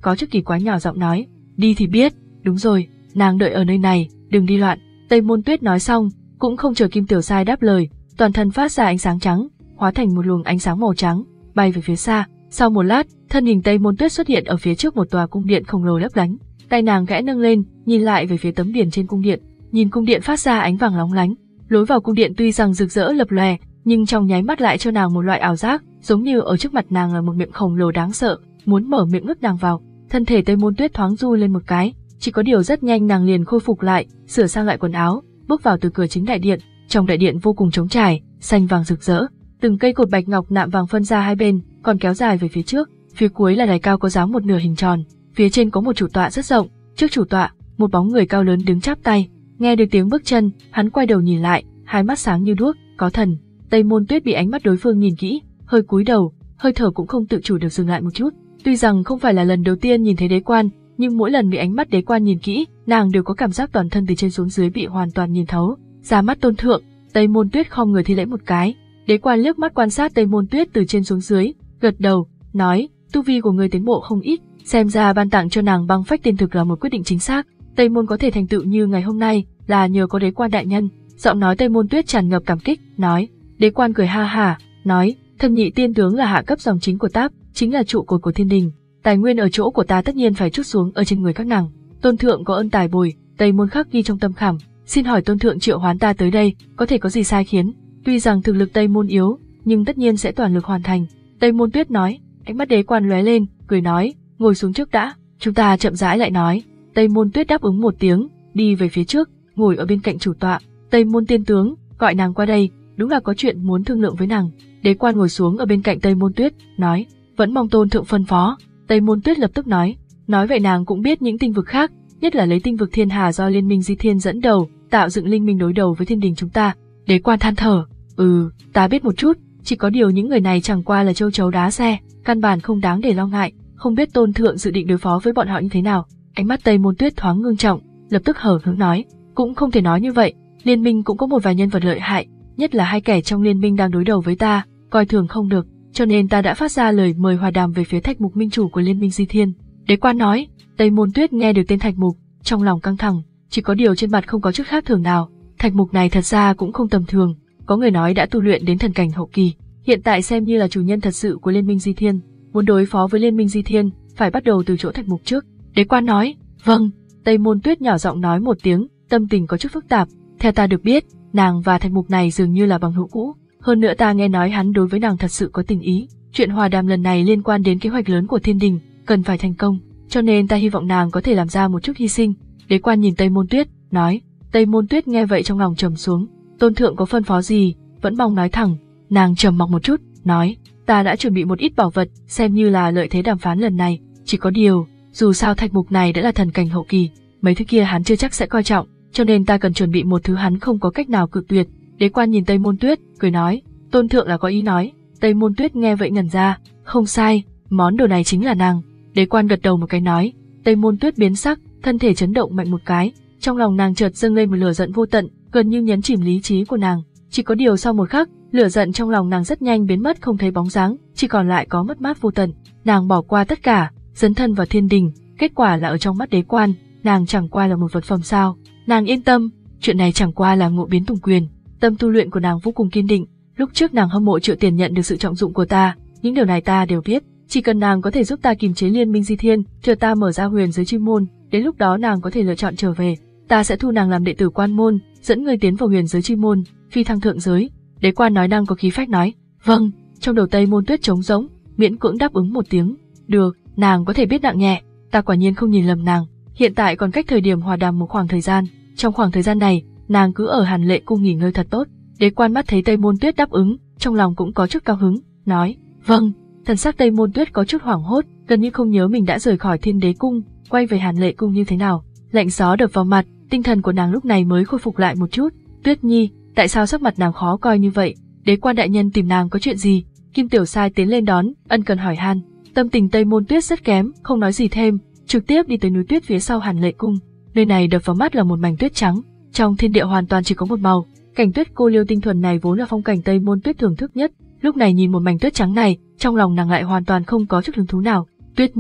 có chút kỳ quái nhỏ giọng nói, đi thì biết, đúng rồi, nàng đợi ở nơi này, đừng đi loạn. Tây Môn Tuyết nói xong, cũng không chờ Kim Tiểu Sai đáp lời, toàn thân phát ra ánh sáng trắng, hóa thành một luồng ánh sáng màu trắng, bay về phía xa. Sau một lát, thân hình Tây Môn Tuyết xuất hiện ở phía trước một tòa cung điện khổng lồ lấp lánh. Tay nàng khẽ nâng lên, nhìn lại về phía tấm biển trên cung điện, nhìn cung điện phát ra ánh vàng lóng lánh. Lối vào cung điện tuy rằng rực rỡ lập lòe, nhưng trong nháy mắt lại cho nàng một loại ảo giác, giống như ở trước mặt nàng là một miệng khổng lồ đáng sợ, muốn mở miệng nuốt nàng vào. Thân thể Tây Môn Tuyết thoáng du lên một cái, chỉ có điều rất nhanh nàng liền khôi phục lại, sửa sang lại quần áo, bước vào từ cửa chính đại điện. Trong đại điện vô cùng trống trải, xanh vàng rực rỡ, từng cây cột bạch ngọc nạm vàng phân ra hai bên, còn kéo dài về phía trước. Phía cuối là đài cao có dáng một nửa hình tròn, phía trên có một chủ tọa rất rộng, trước chủ tọa, một bóng người cao lớn đứng chắp tay. Nghe được tiếng bước chân, hắn quay đầu nhìn lại, hai mắt sáng như đuốc, có thần. Tây Môn Tuyết bị ánh mắt đối phương nhìn kỹ, hơi cúi đầu, hơi thở cũng không tự chủ được dừng lại một chút. Tuy rằng không phải là lần đầu tiên nhìn thấy đế quan, nhưng mỗi lần bị ánh mắt đế quan nhìn kỹ, nàng đều có cảm giác toàn thân từ trên xuống dưới bị hoàn toàn nhìn thấu. Ra mắt tôn thượng, Tây Môn Tuyết khom người thi lễ một cái. Đế quan liếc mắt quan sát Tây Môn Tuyết từ trên xuống dưới, gật đầu, nói, tu vi của người tiến bộ không ít, xem ra ban tặng cho nàng băng phách tiên thực là một quyết định chính xác. Tây Môn có thể thành tựu như ngày hôm nay là nhờ có đế quan đại nhân. Giọng nói Tây Môn Tuyết tràn ngập cảm kích, nói. Đế quan cười ha hả, nói, Thâm Nhị tiên tướng là hạ cấp dòng chính của Táp, chính là trụ cột của thiên đình. Tài nguyên ở chỗ của ta tất nhiên phải trút xuống ở trên người các nàng. Tôn thượng có ơn tài bồi. Tây Môn khắc ghi trong tâm khảm. Xin hỏi tôn thượng triệu hoán ta tới đây, có thể có gì sai khiến? Tuy rằng thực lực Tây Môn yếu, nhưng tất nhiên sẽ toàn lực hoàn thành. Tây Môn Tuyết nói. Ánh mắt đế quan lóe lên, cười nói, ngồi xuống trước đã, chúng ta chậm rãi lại nói. Tây Môn Tuyết đáp ứng một tiếng, đi về phía trước, ngồi ở bên cạnh chủ tọa. Tây Môn tiên tướng, gọi nàng qua đây, đúng là có chuyện muốn thương lượng với nàng. Đế quan ngồi xuống ở bên cạnh Tây Môn Tuyết, nói, vẫn mong tôn thượng phân phó. Tây Môn Tuyết lập tức nói, nói vậy nàng cũng biết những tinh vực khác, nhất là lấy tinh vực Thiên Hà do Liên minh Di Thiên dẫn đầu, tạo dựng linh minh đối đầu với thiên đình chúng ta. Đế quan than thở, ừ, ta biết một chút, chỉ có điều những người này chẳng qua là châu chấu đá xe, căn bản không đáng để lo ngại, không biết tôn thượng dự định đối phó với bọn họ như thế nào. Ánh mắt Tây Môn Tuyết thoáng ngưng trọng, lập tức hở hững nói, cũng không thể nói như vậy, liên minh cũng có một vài nhân vật lợi hại, nhất là hai kẻ trong liên minh đang đối đầu với ta, coi thường không được, cho nên ta đã phát ra lời mời hòa đàm về phía Thạch Mục minh chủ của liên minh Di Thiên. Đế quan nói. Tây Môn Tuyết nghe được tên Thạch Mục, trong lòng căng thẳng, chỉ có điều trên mặt không có chút khác thường nào. Thạch Mục này thật ra cũng không tầm thường, có người nói đã tu luyện đến thần cảnh hậu kỳ, hiện tại xem như là chủ nhân thật sự của liên minh Di Thiên. Muốn đối phó với liên minh Di Thiên, phải bắt đầu từ chỗ Thạch Mục trước. Đế quan nói. Vâng. Tây Môn Tuyết nhỏ giọng nói một tiếng, tâm tình có chút phức tạp. Theo ta được biết, nàng và Thạch Mục này dường như là bằng hữu cũ. Hơn nữa ta nghe nói hắn đối với nàng thật sự có tình ý. Chuyện hòa đàm lần này liên quan đến kế hoạch lớn của thiên đình, cần phải thành công, cho nên ta hy vọng nàng có thể làm ra một chút hy sinh. Đế quan nhìn Tây Môn Tuyết, nói. Tây Môn Tuyết nghe vậy trong lòng trầm xuống. Tôn thượng có phân phó gì, vẫn mong nói thẳng. Nàng trầm mặc một chút, nói. Ta đã chuẩn bị một ít bảo vật, xem như là lợi thế đàm phán lần này. Chỉ có điều, dù sao Thạch Mục này đã là thần cảnh hậu kỳ, mấy thứ kia hắn chưa chắc sẽ coi trọng, cho nên ta cần chuẩn bị một thứ hắn không có cách nào cự tuyệt. Đế quan nhìn Tây Môn Tuyết, cười nói, tôn thượng là có ý nói. Tây Môn Tuyết nghe vậy ngẩn ra, không sai, món đồ này chính là nàng. Đế quan gật đầu một cái nói. Tây Môn Tuyết biến sắc, thân thể chấn động mạnh một cái, trong lòng nàng chợt dâng lên một lửa giận vô tận, gần như nhấn chìm lý trí của nàng. Chỉ có điều sau một khắc, lửa giận trong lòng nàng rất nhanh biến mất không thấy bóng dáng, chỉ còn lại có mất mát vô tận. Nàng bỏ qua tất cả, dấn thân vào thiên đình, kết quả là ở trong mắt đế quan, nàng chẳng qua là một vật phẩm sao. Nàng yên tâm, chuyện này chẳng qua là ngộ biến tùng quyền. Tâm tu luyện của nàng vô cùng kiên định, lúc trước nàng hâm mộ Triệu Tiền nhận được sự trọng dụng của ta, những điều này ta đều biết, chỉ cần nàng có thể giúp ta kiềm chế liên minh Di Thiên, chờ ta mở ra huyền giới chi môn, đến lúc đó nàng có thể lựa chọn trở về, ta sẽ thu nàng làm đệ tử quan môn, dẫn người tiến vào huyền giới chi môn, phi thăng thượng giới. Đế quan nói năng có khí phách nói, vâng. Trong đầu Tây Môn Tuyết trống rỗng, miễn cưỡng đáp ứng một tiếng, được, nàng có thể biết nặng nhẹ, ta quả nhiên không nhìn lầm nàng. Hiện tại còn cách thời điểm hòa đàm một khoảng thời gian, trong khoảng thời gian này, nàng cứ ở Hàn Lệ cung nghỉ ngơi thật tốt. Đế quan mắt thấy Tây Môn Tuyết đáp ứng, trong lòng cũng có chút cao hứng, nói, vâng. Thần sắc Tây Môn Tuyết có chút hoảng hốt, gần như không nhớ mình đã rời khỏi Thiên Đế cung, quay về Hàn Lệ cung như thế nào. Lạnh gió đập vào mặt, tinh thần của nàng lúc này mới khôi phục lại một chút. Tuyết Nhi, tại sao sắc mặt nàng khó coi như vậy? Đế quan đại nhân tìm nàng có chuyện gì? Kim Tiểu Sai tiến lên đón, ân cần hỏi han. Tâm tình Tây Môn Tuyết rất kém, không nói gì thêm, trực tiếp đi tới núi tuyết phía sau Hàn Lệ cung. Nơi này đập vào mắt là một mảnh tuyết trắng, trong thiên địa hoàn toàn chỉ có một màu. Cảnh tuyết cô liêu tinh thuần này vốn là phong cảnh Tây Môn Tuyết thưởng thức nhất, lúc này nhìn một mảnh tuyết trắng này, trong lòng nàng lại hoàn toàn không có chút hứng thú nào. Tuyết Nhi,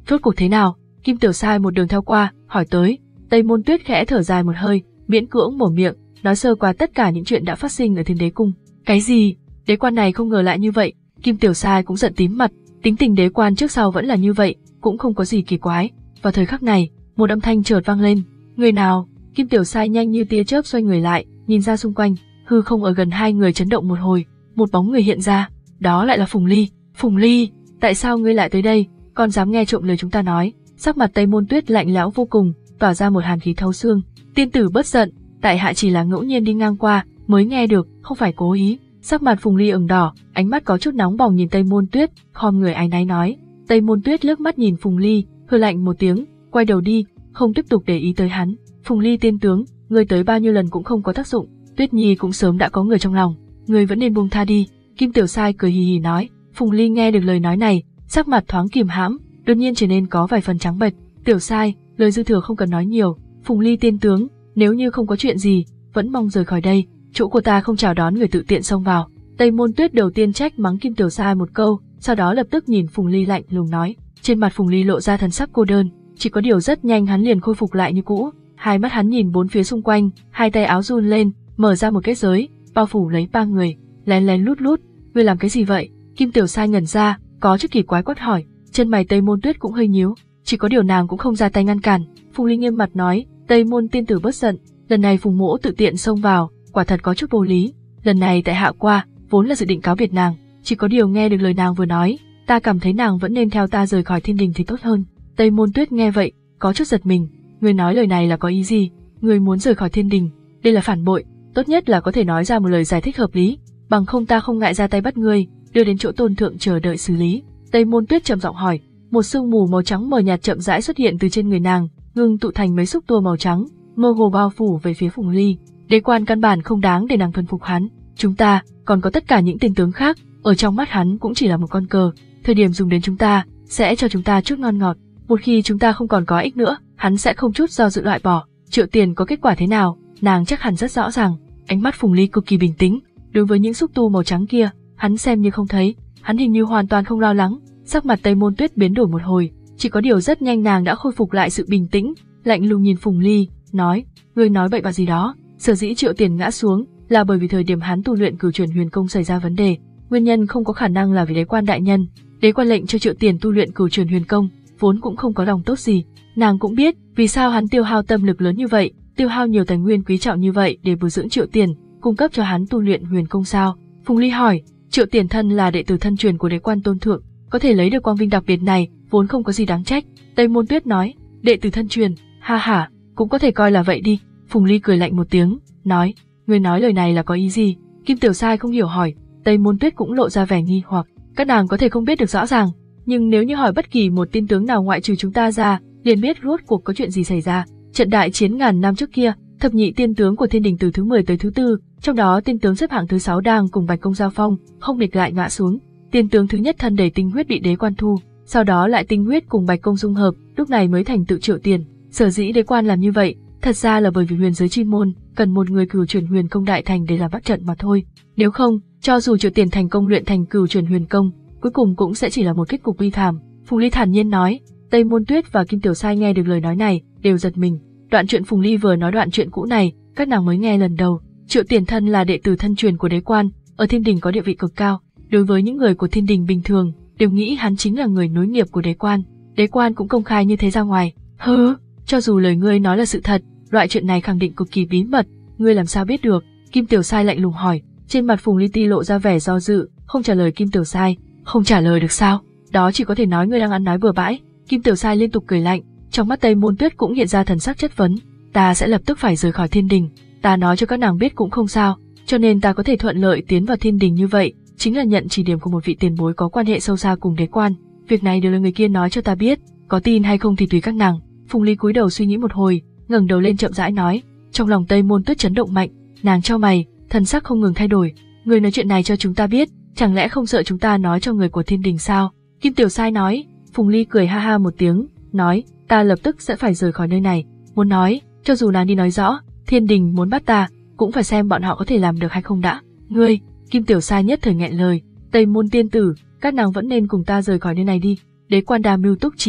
Rốt cuộc thế nào? Kim Tiểu Sai một đường theo qua, hỏi tới. Tây Môn Tuyết khẽ thở dài một hơi, miễn cưỡng mở miệng, nói sơ qua tất cả những chuyện đã phát sinh ở Thiên Đế Cung. Cái gì? Đế quan này không ngờ lại như vậy. Kim Tiểu Sai cũng giận tím mặt, tính tình đế quan trước sau vẫn là như vậy, cũng không có gì kỳ quái. Vào thời khắc này, một âm thanh chợt vang lên. Người nào? Kim Tiểu Sai nhanh như tia chớp xoay người lại, nhìn ra xung quanh, hư không ở gần hai người chấn động một hồi, một bóng người hiện ra, đó lại là Phùng Ly. Phùng Ly, tại sao ngươi lại tới đây? Còn dám nghe trộm lời chúng ta nói? Sắc mặt Tây Môn Tuyết lạnh lẽo vô cùng, tỏa ra một hàn khí thấu xương. Tiên tử bất giận, tại hạ chỉ là ngẫu nhiên đi ngang qua, mới nghe được, không phải cố ý. Sắc mặt Phùng Ly ửng đỏ, ánh mắt có chút nóng bỏng nhìn Tây Môn Tuyết, khom người áy náy nói. Tây Môn Tuyết liếc mắt nhìn Phùng Ly, hừ lạnh một tiếng, quay đầu đi, không tiếp tục để ý tới hắn. Phùng Ly tiên tướng, ngươi tới bao nhiêu lần cũng không có tác dụng, Tuyết Nhi cũng sớm đã có người trong lòng, ngươi vẫn nên buông tha đi. Kim Tiểu Sai cười hì hì nói. Phùng Ly nghe được lời nói này, sắc mặt thoáng kìm hãm, đột nhiên trở nên có vài phần trắng bệch. Tiểu Sai, lời dư thừa không cần nói nhiều. Phùng Ly tiên tướng, nếu như không có chuyện gì, vẫn mong rời khỏi đây, chỗ của ta không chào đón người tự tiện xông vào. Tây Môn Tuyết đầu tiên trách mắng Kim Tiểu Sai một câu, sau đó lập tức nhìn Phùng Ly lạnh lùng nói. Trên mặt Phùng Ly lộ ra thần sắc cô đơn, chỉ có điều rất nhanh hắn liền khôi phục lại như cũ. Hai mắt hắn nhìn bốn phía xung quanh, hai tay áo run lên, mở ra một kết giới, bao phủ lấy ba người, lén lén lút lút. Ngươi làm cái gì vậy? Kim Tiểu Sai ngẩn ra, có chút kỳ quái quát hỏi. Chân mày Tây Môn Tuyết cũng hơi nhíu, chỉ có điều nàng cũng không ra tay ngăn cản. Phùng Ly nghiêm mặt nói, Tây Môn tiên tử bất giận, lần này Phùng mỗ tự tiện xông vào, quả thật có chút vô lý. Lần này tại hạ qua, vốn là dự định cáo biệt nàng, chỉ có điều nghe được lời nàng vừa nói, ta cảm thấy nàng vẫn nên theo ta rời khỏi Thiên Đình thì tốt hơn. Tây Môn Tuyết nghe vậy, có chút giật mình. Ngươi nói lời này là có ý gì? Ngươi muốn rời khỏi Thiên Đình? Đây là phản bội, tốt nhất là có thể nói ra một lời giải thích hợp lý, bằng không ta không ngại ra tay bắt ngươi, đưa đến chỗ tôn thượng chờ đợi xử lý. Tây Môn Tuyết trầm giọng hỏi. Một sương mù màu trắng mờ nhạt chậm rãi xuất hiện từ trên người nàng, ngưng tụ thành mấy xúc tua màu trắng, mơ hồ bao phủ về phía Phùng Ly. Đế quan căn bản không đáng để nàng thuần phục hắn. Chúng ta, còn có tất cả những tên tướng khác, ở trong mắt hắn cũng chỉ là một con cờ. Thời điểm dùng đến chúng ta, sẽ cho chúng ta chút ngon ngọt. Một khi chúng ta không còn có ích nữa, hắn sẽ không chút do dự loại bỏ. Triệu Tiền có kết quả thế nào, nàng chắc hẳn rất rõ ràng. Ánh mắt Phùng Ly cực kỳ bình tĩnh, đối với những xúc tu màu trắng kia, hắn xem như không thấy, hắn hình như hoàn toàn không lo lắng. Sắc mặt Tây Môn Tuyết biến đổi một hồi, chỉ có điều rất nhanh nàng đã khôi phục lại sự bình tĩnh, lạnh lùng nhìn Phùng Ly, nói, ngươi nói bậy bạ gì đó. Sở dĩ Triệu Tiền ngã xuống là bởi vì thời điểm hắn tu luyện Cửu Chuyển Huyền Công xảy ra vấn đề, nguyên nhân không có khả năng là vì đế quan đại nhân. Đế quan lệnh cho Triệu Tiền tu luyện Cửu Chuyển Huyền Công, vốn cũng không có lòng tốt gì. Nàng cũng biết vì sao hắn tiêu hao tâm lực lớn như vậy, tiêu hao nhiều tài nguyên quý trọng như vậy để bồi dưỡng Triệu Tiền, cung cấp cho hắn tu luyện huyền công sao? Phùng Ly hỏi. Triệu Tiền thân là đệ tử thân truyền của đế quan tôn thượng, có thể lấy được quang vinh đặc biệt này, vốn không có gì đáng trách. Tây Môn Tuyết nói, đệ tử thân truyền, ha ha, cũng có thể coi là vậy đi. Phùng Ly cười lạnh một tiếng, nói, ngươi nói lời này là có ý gì? Kim Tiểu Sai không hiểu hỏi. Tây Môn Tuyết cũng lộ ra vẻ nghi hoặc, các nàng có thể không biết được rõ ràng, nhưng nếu như hỏi bất kỳ một tiên tướng nào ngoại trừ chúng ta ra, liền biết rốt cuộc có chuyện gì xảy ra. Trận đại chiến ngàn năm trước kia, thập nhị tiên tướng của Thiên Đình từ thứ mười tới thứ tư, trong đó tiên tướng xếp hạng thứ sáu đang cùng Bạch Công giao phong, không địch lại ngã xuống. Tiên tướng thứ nhất thân đầy tinh huyết bị đế quan thu, sau đó lại tinh huyết cùng Bạch Công dung hợp, lúc này mới thành tựu Triệu Tiền. Sở dĩ đế quan làm như vậy, thật ra là bởi vì huyền giới chi môn cần một người Cửu Chuyển Huyền Công đại thành để làm bắt trận mà thôi. Nếu không, cho dù Triệu Tiền thành công luyện thành Cửu Chuyển Huyền Công, cuối cùng cũng sẽ chỉ là một kết cục bi thảm. Phùng Ly thản nhiên nói. Tây Môn Tuyết và Kim Tiểu Sai nghe được lời nói này, đều giật mình. Đoạn chuyện Phùng Ly vừa nói đoạn chuyện cũ này, các nàng mới nghe lần đầu. Triệu Tiền thân là đệ tử thân truyền của đế quan, ở Thiên Đình có địa vị cực cao. Đối với những người của Thiên Đình bình thường, đều nghĩ hắn chính là người nối nghiệp của đế quan. Đế quan cũng công khai như thế ra ngoài. Hứ, cho dù lời ngươi nói là sự thật, loại chuyện này khẳng định cực kỳ bí mật, ngươi làm sao biết được? Kim Tiểu Sai lạnh lùng hỏi. Trên mặt Phùng Ly Ti lộ ra vẻ do dự, không trả lời Kim Tiểu Sai. Không trả lời được sao? Đó chỉ có thể nói ngươi đang ăn nói bừa bãi. Kim Tiểu Sai liên tục cười lạnh, trong mắt Tây Môn Tuyết cũng hiện ra thần sắc chất vấn. Ta sẽ lập tức phải rời khỏi Thiên Đình, ta nói cho các nàng biết cũng không sao, cho nên ta có thể thuận lợi tiến vào Thiên Đình như vậy, chính là nhận chỉ điểm của một vị tiền bối có quan hệ sâu xa cùng đế quan. Việc này đều là người kia nói cho ta biết, có tin hay không thì tùy các nàng. Phùng Ly cúi đầu suy nghĩ một hồi, ngẩng đầu lên chậm rãi nói. Trong lòng Tây Môn Tuyết chấn động mạnh, nàng chau mày, thần sắc không ngừng thay đổi. Người nói chuyện này cho chúng ta biết, chẳng lẽ không sợ chúng ta nói cho người của Thiên Đình sao? Kim Tiểu Sai nói. Phùng Ly cười ha ha một tiếng, nói, ta lập tức sẽ phải rời khỏi nơi này. Muốn nói, cho dù nàng đi nói rõ, Thiên Đình muốn bắt ta, cũng phải xem bọn họ có thể làm được hay không đã. Ngươi, Kim Tiểu Sai nhất thời nghẹn lời. Tây Môn tiên tử, các nàng vẫn nên cùng ta rời khỏi nơi này đi. Đế quan đa mưu túc trí,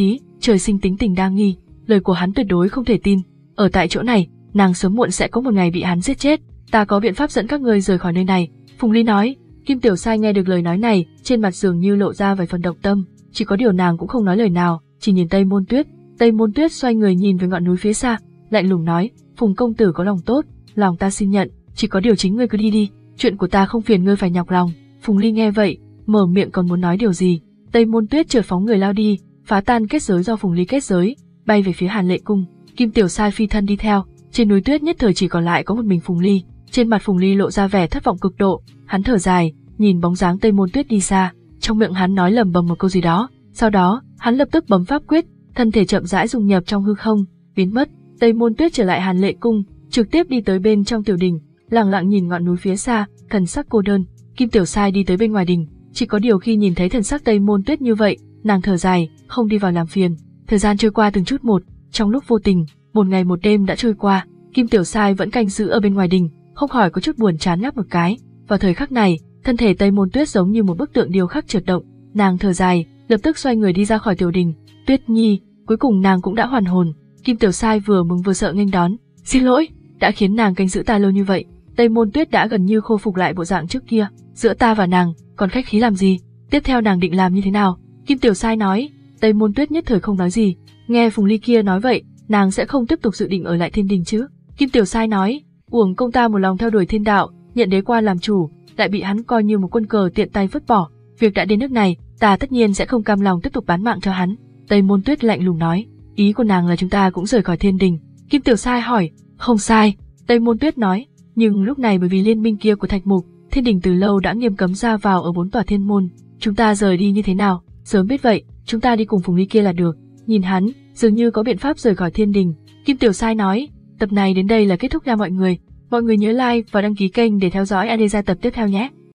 trời sinh tính tình đa nghi, lời của hắn tuyệt đối không thể tin. Ở tại chỗ này, nàng sớm muộn sẽ có một ngày bị hắn giết chết. Ta có biện pháp dẫn các ngươi rời khỏi nơi này, Phùng Ly nói. Kim Tiểu Sai nghe được lời nói này, trên mặt dường như lộ ra vài phần động tâm, chỉ có điều nàng cũng không nói lời nào, chỉ nhìn Tây Môn Tuyết. Tây Môn Tuyết xoay người nhìn về ngọn núi phía xa, lạnh lùng nói, Phùng công tử có lòng tốt, lòng ta xin nhận, chỉ có điều chính ngươi cứ đi đi, chuyện của ta không phiền ngươi phải nhọc lòng. Phùng Ly nghe vậy, mở miệng còn muốn nói điều gì, Tây Môn Tuyết chợt phóng người lao đi, phá tan kết giới do Phùng Ly kết giới, bay về phía Hàn Lệ Cung. Kim Tiểu Sai phi thân đi theo, trên núi tuyết nhất thời chỉ còn lại có một mình Phùng Ly. Trên mặt Phùng Ly lộ ra vẻ thất vọng cực độ, hắn thở dài, nhìn bóng dáng Tây Môn Tuyết đi xa, trong miệng hắn nói lẩm bẩm một câu gì đó, sau đó, hắn lập tức bấm pháp quyết, thân thể chậm rãi dung nhập trong hư không, biến mất. Tây Môn Tuyết trở lại Hàn Lệ Cung, trực tiếp đi tới bên trong tiểu đình, lặng lặng nhìn ngọn núi phía xa, thần sắc cô đơn. Kim Tiểu Sai đi tới bên ngoài đình, chỉ có điều khi nhìn thấy thần sắc Tây Môn Tuyết như vậy, nàng thở dài, không đi vào làm phiền. Thời gian trôi qua từng chút một, trong lúc vô tình, một ngày một đêm đã trôi qua, Kim Tiểu Sai vẫn canh giữ ở bên ngoài đình, không khỏi có chút buồn chán ngáp một cái. Vào thời khắc này, thân thể Tây Môn Tuyết giống như một bức tượng điêu khắc chợt động, nàng thở dài, lập tức xoay người đi ra khỏi tiểu đình. Tuyết Nhi, cuối cùng nàng cũng đã hoàn hồn. Kim Tiểu Sai vừa mừng vừa sợ nghênh đón, xin lỗi, đã khiến nàng canh giữ ta lâu như vậy. Tây Môn Tuyết đã gần như khôi phục lại bộ dạng trước kia, giữa ta và nàng, còn khách khí làm gì? Tiếp theo nàng định làm như thế nào? Kim Tiểu Sai nói. Tây Môn Tuyết nhất thời không nói gì, nghe Phùng Ly kia nói vậy, nàng sẽ không tiếp tục dự định ở lại thiên đình chứ? Kim Tiểu Sai nói, uổng công ta một lòng theo đuổi thiên đạo, nhận đế quan làm chủ, lại bị hắn coi như một quân cờ tiện tay vứt bỏ. Việc đã đến nước này, ta tất nhiên sẽ không cam lòng tiếp tục bán mạng cho hắn. Tây Môn Tuyết lạnh lùng nói, ý của nàng là chúng ta cũng rời khỏi thiên đình. Kim Tiểu Sai hỏi, không sai. Tây Môn Tuyết nói, nhưng lúc này bởi vì liên minh kia của Thạch Mục, thiên đình từ lâu đã nghiêm cấm ra vào ở bốn tòa thiên môn. Chúng ta rời đi như thế nào? Sớm biết vậy, chúng ta đi cùng Phùng Ly kia là được. Nhìn hắn, dường như có biện pháp rời khỏi thiên đình. Kim Tiểu Sai nói, tập này đến đây là kết thúc nha mọi người. Mọi người nhớ like và đăng ký kênh để theo dõi a đê gia tập tiếp theo nhé.